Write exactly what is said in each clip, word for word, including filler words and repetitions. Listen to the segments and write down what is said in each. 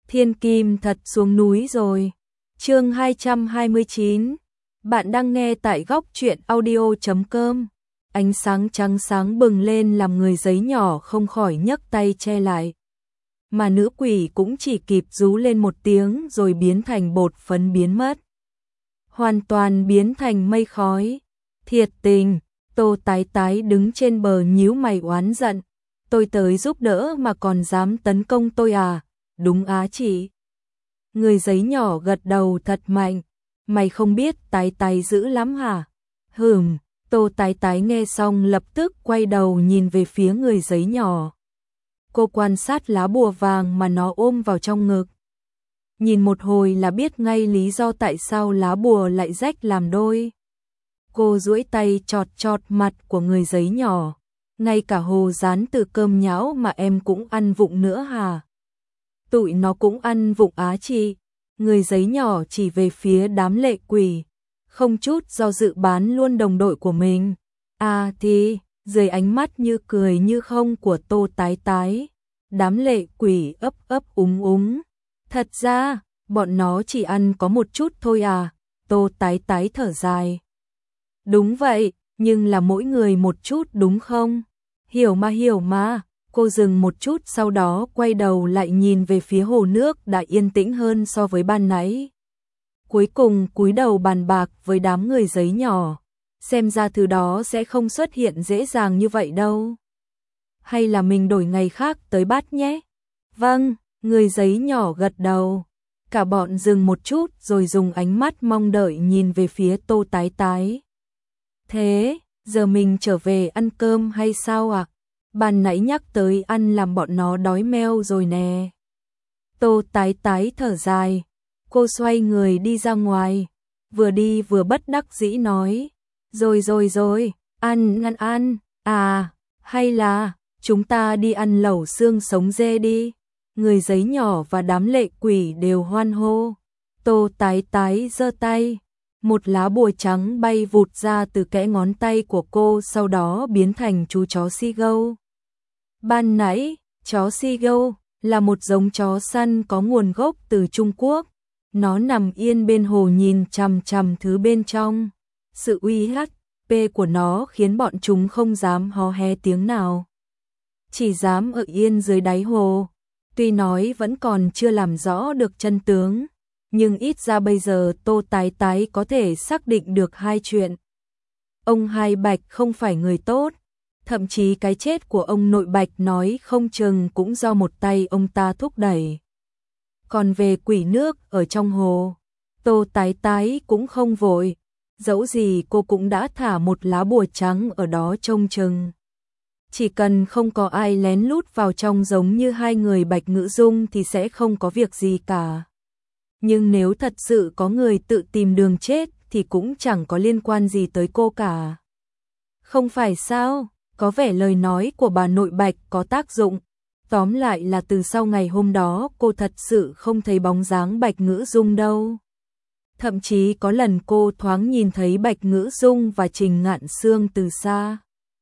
Thiên Kim thật xuống núi rồi. Chương hai trăm hai mươi chín. Bạn đang nghe tại góc truyện audio chấm com. Ánh sáng trắng sáng bừng lên làm người giấy nhỏ không khỏi nhấc tay che lại. Mà nữ quỷ cũng chỉ kịp rú lên một tiếng rồi biến thành bột phấn biến mất. Hoàn toàn biến thành mây khói. Thiệt tình, Tô Tái Tái đứng trên bờ nhíu mày oán giận. Tôi tới giúp đỡ mà còn dám tấn công tôi à? Đúng á chị. Người giấy nhỏ gật đầu thật mạnh. Mày không biết Tái Tái dữ lắm hả? Hừm, Tô Tái Tái nghe xong lập tức quay đầu nhìn về phía người giấy nhỏ. Cô quan sát lá bùa vàng mà nó ôm vào trong ngực. Nhìn một hồi là biết ngay lý do tại sao lá bùa lại rách làm đôi. Cô duỗi tay chọt chọt mặt của người giấy nhỏ. Ngay cả hồ rán từ cơm nhão mà em cũng ăn vụng nữa hả? Tụi nó cũng ăn vụng á chị. Người giấy nhỏ chỉ về phía đám lệ quỷ. Không chút do dự bán luôn đồng đội của mình. À thì, dưới ánh mắt như cười như không của Tô Tái Tái. Đám lệ quỷ ấp ấp úng úng. Thật ra, bọn nó chỉ ăn có một chút thôi à? Tô Tái Tái thở dài. Đúng vậy, nhưng là mỗi người một chút đúng không? Hiểu mà hiểu mà. Cô dừng một chút sau đó quay đầu lại nhìn về phía hồ nước đã yên tĩnh hơn so với ban nãy. Cuối cùng cúi đầu bàn bạc với đám người giấy nhỏ. Xem ra thứ đó sẽ không xuất hiện dễ dàng như vậy đâu. Hay là mình đổi ngày khác tới bắt nhé? Vâng, người giấy nhỏ gật đầu. Cả bọn dừng một chút rồi dùng ánh mắt mong đợi nhìn về phía Tô Tái Tái. Thế, giờ mình trở về ăn cơm hay sao ạ? À? Ban nãy nhắc tới ăn làm bọn nó đói meo rồi nè. Tô Tái Tái thở dài. Cô xoay người đi ra ngoài. Vừa đi vừa bất đắc dĩ nói. Rồi rồi rồi, ăn ăn ăn. À, hay là chúng ta đi ăn lẩu xương sống dê đi. Người giấy nhỏ và đám lệ quỷ đều hoan hô. Tô Tái Tái giơ tay. Một lá bùa trắng bay vụt ra từ kẽ ngón tay của cô sau đó biến thành chú chó Seagull. Ban nãy, chó Seagull là một giống chó săn có nguồn gốc từ Trung Quốc. Nó nằm yên bên hồ nhìn chằm chằm thứ bên trong. Sự uy hiếp của nó khiến bọn chúng không dám hò he tiếng nào. Chỉ dám ở yên dưới đáy hồ. Tuy nói vẫn còn chưa làm rõ được chân tướng. Nhưng ít ra bây giờ Tô Tái Tái có thể xác định được hai chuyện. Ông Hai Bạch không phải người tốt. Thậm chí cái chết của ông nội Bạch nói không chừng cũng do một tay ông ta thúc đẩy. Còn về quỷ nước ở trong hồ, Tô Tái Tái cũng không vội. Dẫu gì cô cũng đã thả một lá bùa trắng ở đó trông chừng. Chỉ cần không có ai lén lút vào trong giống như hai người Bạch Ngữ Dung thì sẽ không có việc gì cả. Nhưng nếu thật sự có người tự tìm đường chết thì cũng chẳng có liên quan gì tới cô cả. Không phải sao, có vẻ lời nói của bà nội Bạch có tác dụng. Tóm lại là từ sau ngày hôm đó cô thật sự không thấy bóng dáng Bạch Ngữ Dung đâu. Thậm chí có lần cô thoáng nhìn thấy Bạch Ngữ Dung và Trình Ngạn Sương từ xa.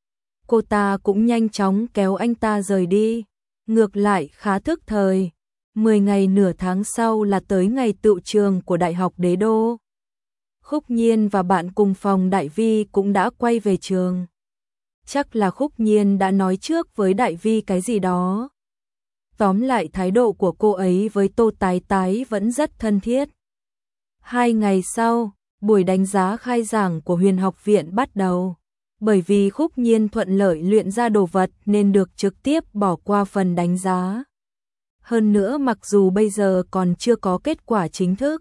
Cô ta cũng nhanh chóng kéo anh ta rời đi. Ngược lại khá thức thời. Mười ngày nửa tháng sau là tới ngày tựu trường của Đại học Đế Đô. Khúc Nhiên và bạn cùng phòng Đại Vi cũng đã quay về trường. Chắc là Khúc Nhiên đã nói trước với Đại Vi cái gì đó. Tóm lại thái độ của cô ấy với Tô Tái Tái vẫn rất thân thiết. Hai ngày sau, buổi đánh giá khai giảng của Huyền học viện bắt đầu. Bởi vì Khúc Nhiên thuận lợi luyện ra đồ vật nên được trực tiếp bỏ qua phần đánh giá. Hơn nữa mặc dù bây giờ còn chưa có kết quả chính thức.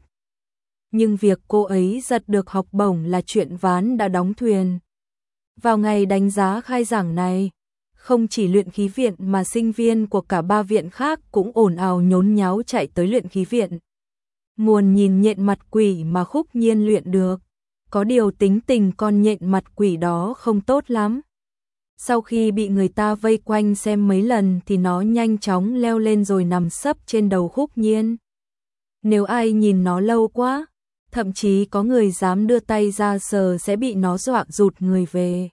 Nhưng việc cô ấy giật được học bổng là chuyện ván đã đóng thuyền. Vào ngày đánh giá khai giảng này, không chỉ luyện khí viện mà sinh viên của cả ba viện khác cũng ồn ào nhốn nháo chạy tới luyện khí viện. Muốn nhìn nhện mặt quỷ mà Khúc Nhiên luyện được. Có điều tính tình con nhện mặt quỷ đó không tốt lắm. Sau khi bị người ta vây quanh xem mấy lần thì nó nhanh chóng leo lên rồi nằm sấp trên đầu Khúc Nhiên. Nếu ai nhìn nó lâu quá, thậm chí có người dám đưa tay ra sờ sẽ bị nó dọa rụt người về.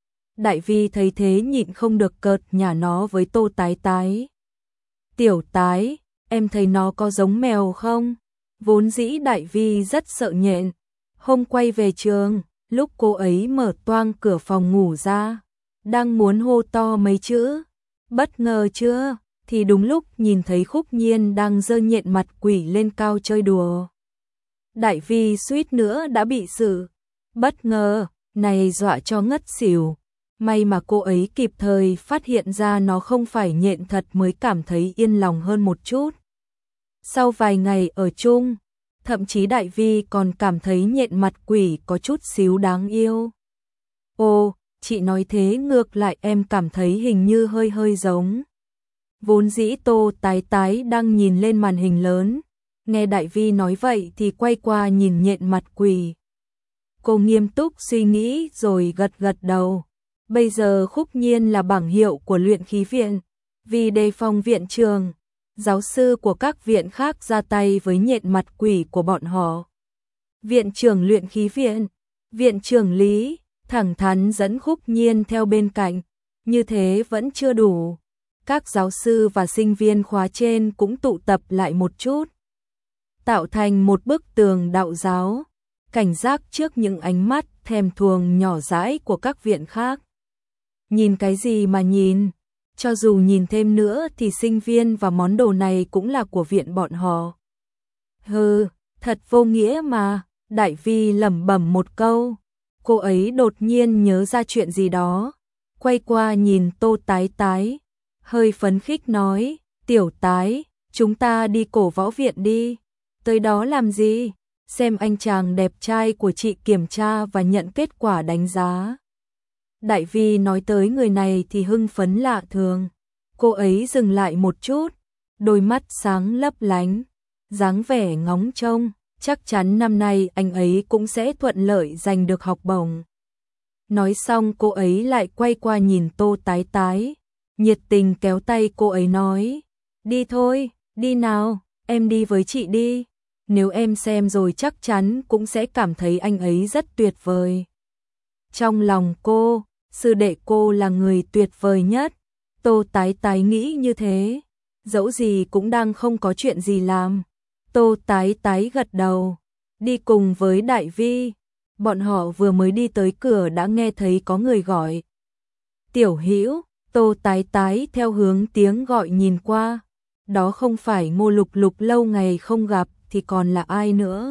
Đại Vi thấy thế nhịn không được cợt nhả nó với Tô Tái Tái. Tiểu Tái, em thấy nó có giống mèo không? Vốn dĩ Đại Vi rất sợ nhện. Hôm quay về trường, lúc cô ấy mở toang cửa phòng ngủ ra, đang muốn hô to mấy chữ, bất ngờ chưa, thì đúng lúc nhìn thấy Khúc Nhiên đang giơ nhện mặt quỷ lên cao chơi đùa. Đại Vi suýt nữa đã bị sự bất ngờ này dọa cho ngất xỉu. May mà cô ấy kịp thời phát hiện ra nó không phải nhện thật mới cảm thấy yên lòng hơn một chút. Sau vài ngày ở chung, thậm chí Đại Vi còn cảm thấy nhện mặt quỷ có chút xíu đáng yêu. Ồ, chị nói thế ngược lại em cảm thấy hình như hơi hơi giống. Vốn dĩ Tô Tái Tái đang nhìn lên màn hình lớn, nghe Đại Vi nói vậy thì quay qua nhìn nhện mặt quỷ. Cô nghiêm túc suy nghĩ rồi gật gật đầu. Bây giờ Khúc Nhiên là bảng hiệu của luyện khí viện, vì đề phòng viện trường, giáo sư của các viện khác ra tay với nhện mặt quỷ của bọn họ. Viện trưởng luyện khí viện, viện trưởng Lý, thẳng thắn dẫn Khúc Nhiên theo bên cạnh, như thế vẫn chưa đủ. Các giáo sư và sinh viên khóa trên cũng tụ tập lại một chút, tạo thành một bức tường đạo giáo, cảnh giác trước những ánh mắt thèm thuồng nhỏ dãi của các viện khác. Nhìn cái gì mà nhìn, cho dù nhìn thêm nữa thì sinh viên và món đồ này cũng là của viện bọn họ. Hừ, thật vô nghĩa mà, Đại Vi lẩm bẩm một câu. Cô ấy đột nhiên nhớ ra chuyện gì đó, quay qua nhìn Tô Tái Tái, hơi phấn khích nói, Tiểu Tái, chúng ta đi cổ võ viện đi. Tới đó làm gì? Xem anh chàng đẹp trai của chị kiểm tra và nhận kết quả đánh giá. Đại Vi nói tới người này thì hưng phấn lạ thường. Cô ấy dừng lại một chút, đôi mắt sáng lấp lánh, dáng vẻ ngóng trông, chắc chắn năm nay anh ấy cũng sẽ thuận lợi giành được học bổng. Nói xong cô ấy lại quay qua nhìn Tô Tái Tái, nhiệt tình kéo tay cô ấy nói, đi thôi, đi nào, em đi với chị đi. Nếu em xem rồi chắc chắn cũng sẽ cảm thấy anh ấy rất tuyệt vời. Trong lòng cô, sư đệ cô là người tuyệt vời nhất. Tô Tái Tái nghĩ như thế, dẫu gì cũng đang không có chuyện gì làm. Tô Tái Tái gật đầu, đi cùng với Đại Vi. Bọn họ vừa mới đi tới cửa đã nghe thấy có người gọi. Tiểu Hữu, Tô Tái Tái theo hướng tiếng gọi nhìn qua. Đó không phải Ngô Lục Lục lâu ngày không gặp thì còn là ai nữa.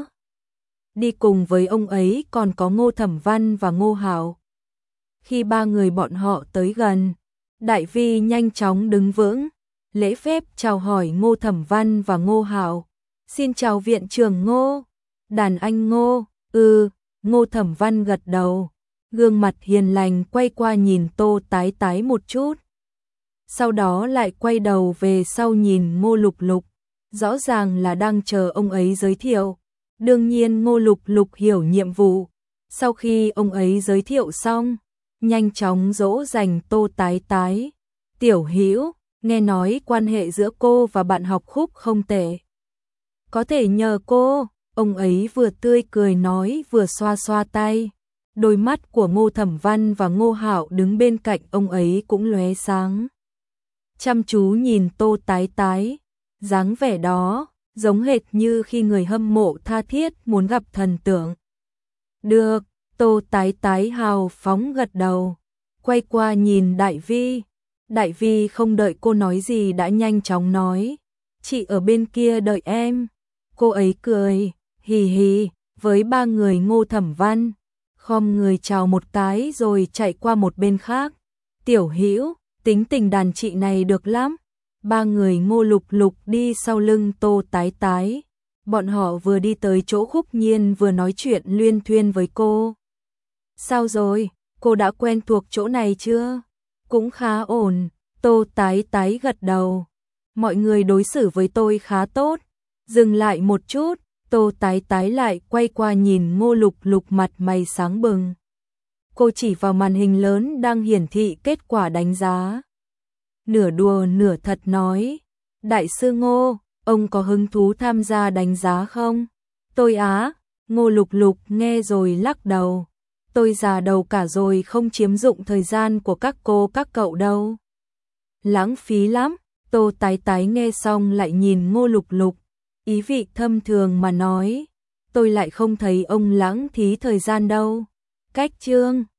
Đi cùng với ông ấy còn có Ngô Thẩm Văn và Ngô Hạo. Khi ba người bọn họ tới gần, Đại Vi nhanh chóng đứng vững, lễ phép chào hỏi Ngô Thẩm Văn và Ngô Hạo. Xin chào viện trưởng Ngô. Đàn anh Ngô. Ừ, Ngô Thẩm Văn gật đầu, gương mặt hiền lành quay qua nhìn Tô Tái Tái một chút. Sau đó lại quay đầu về sau nhìn Ngô Lục Lục, rõ ràng là đang chờ ông ấy giới thiệu. Đương nhiên Ngô Lục Lục hiểu nhiệm vụ, sau khi ông ấy giới thiệu xong, nhanh chóng dỗ dành Tô Tái Tái. Tiểu Hữu, nghe nói quan hệ giữa cô và bạn học Khúc không tệ. Có thể nhờ cô, ông ấy vừa tươi cười nói vừa xoa xoa tay. Đôi mắt của Ngô Thẩm Văn và Ngô Hạo đứng bên cạnh ông ấy cũng lóe sáng. Chăm chú nhìn Tô Tái Tái, dáng vẻ đó, giống hệt như khi người hâm mộ tha thiết muốn gặp thần tượng. Được, Tô Tái Tái hào phóng gật đầu, quay qua nhìn Đại Vi. Đại Vi không đợi cô nói gì đã nhanh chóng nói, chị ở bên kia đợi em. Cô ấy cười, hì hì, với ba người Ngô Thẩm Văn, khom người chào một cái rồi chạy qua một bên khác. Tiểu Hữu, tính tình đàn chị này được lắm. Ba người Ngô Lục Lục đi sau lưng Tô Tái Tái. Bọn họ vừa đi tới chỗ Khúc Nhiên vừa nói chuyện luyên thuyên với cô. Sao rồi, cô đã quen thuộc chỗ này chưa? Cũng khá ổn, Tô Tái Tái gật đầu. Mọi người đối xử với tôi khá tốt. Dừng lại một chút, Tô Tái Tái lại quay qua nhìn Ngô Lục Lục mặt mày sáng bừng. Cô chỉ vào màn hình lớn đang hiển thị kết quả đánh giá. Nửa đùa nửa thật nói, Đại sư Ngô, ông có hứng thú tham gia đánh giá không? Tôi á, Ngô Lục Lục nghe rồi lắc đầu. Tôi già đầu cả rồi không chiếm dụng thời gian của các cô các cậu đâu. Lãng phí lắm, Tô Tái Tái nghe xong lại nhìn Ngô Lục Lục, ý vị thâm thường mà nói, tôi lại không thấy ông lãng phí thời gian đâu. Cách chương